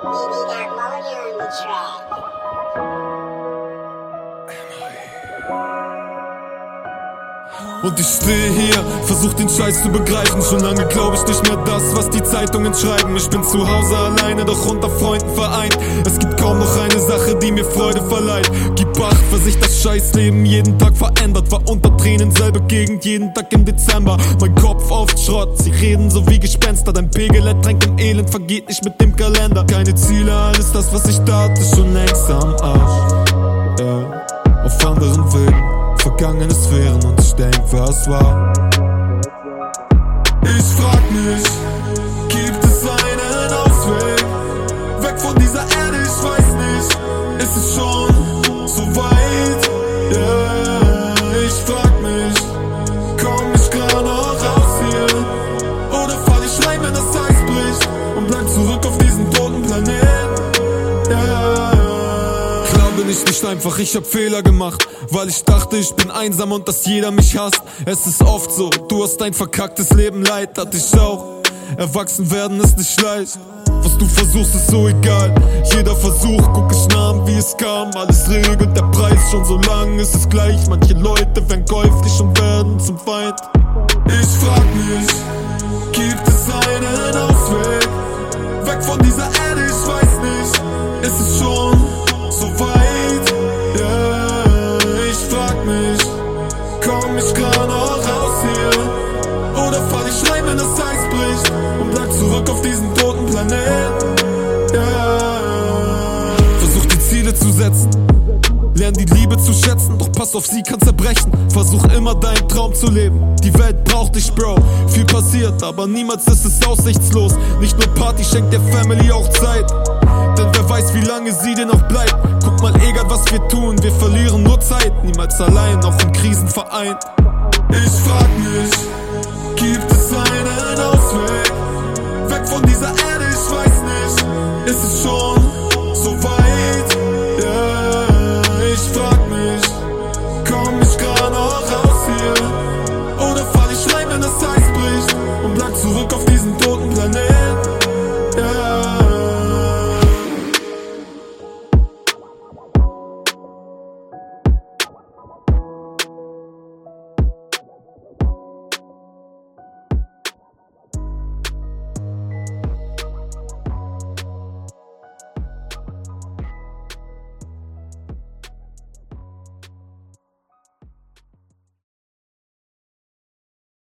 Und ich stehe hier, versuch den Scheiß zu begreifen. Schon lange glaub ich nicht mehr das, was die Zeitungen schreiben. Ich bin zu Hause alleine, doch unter Freunden vereint. Es gibt kaum noch eine Sache, die mir Freude verleiht. Gib acht, was sich das Scheißleben jeden Tag verändert. War unter Tränen, selbe Gegend, jeden Tag im Dezember. Mein Kopf auf Schrott, sie reden so wie Gespenster. Dein Pegel ertränkt im Elend, vergeht nicht mit dem Kalender. Keine Ziele, alles das, was ich da hatte, schon längst am Arsch. Auf anderen Wegen, vergangene Sphären, und ich denk, was war. Ich frag mich, gibt es einen Ausweg? Weg von dieser Erde, ich weiß nicht, ist es schon so weit? Yeah, ich frag mich, komm ich klar noch raus hier? Oder fall ich rein, wenn das Eis bricht und bleib zurück auf diesen toten Planeten? Bin ich nicht einfach, ich hab Fehler gemacht, weil ich dachte, ich bin einsam und dass jeder mich hasst. Es ist oft so, du hast ein verkacktes Leben, Leid hatte ich auch. Erwachsen werden ist nicht leicht, was du versuchst ist so egal. Jeder Versuch, guck ich nah an, wie es kam. Alles regelt der Preis, schon so lang ist es gleich. Manche Leute werden käuflich und werden zum Feind. Ich frag mich, gibt es einen Ausweg? Weg von dieser Erde, ich weiß nicht, ist es schon so weit? Komm ich klar noch raus hier? Oder fall ich rein, wenn das Eis bricht und bleib zurück auf diesen toten Planeten? Yeah. Versuch die Ziele zu setzen, lern die Liebe zu schätzen, doch pass auf, sie kann zerbrechen. Versuch immer deinen Traum zu leben, die Welt braucht dich, Bro. Viel passiert, aber niemals ist es aussichtslos. Nicht nur Party schenkt der Family auch Zeit, denn wer weiß, wie lange sie dir noch bleibt. Guck mal, egal was wir tun, wir verlieren nur Zeit. Niemals allein, auch in Krisen vereint. Ich frag mich, gibt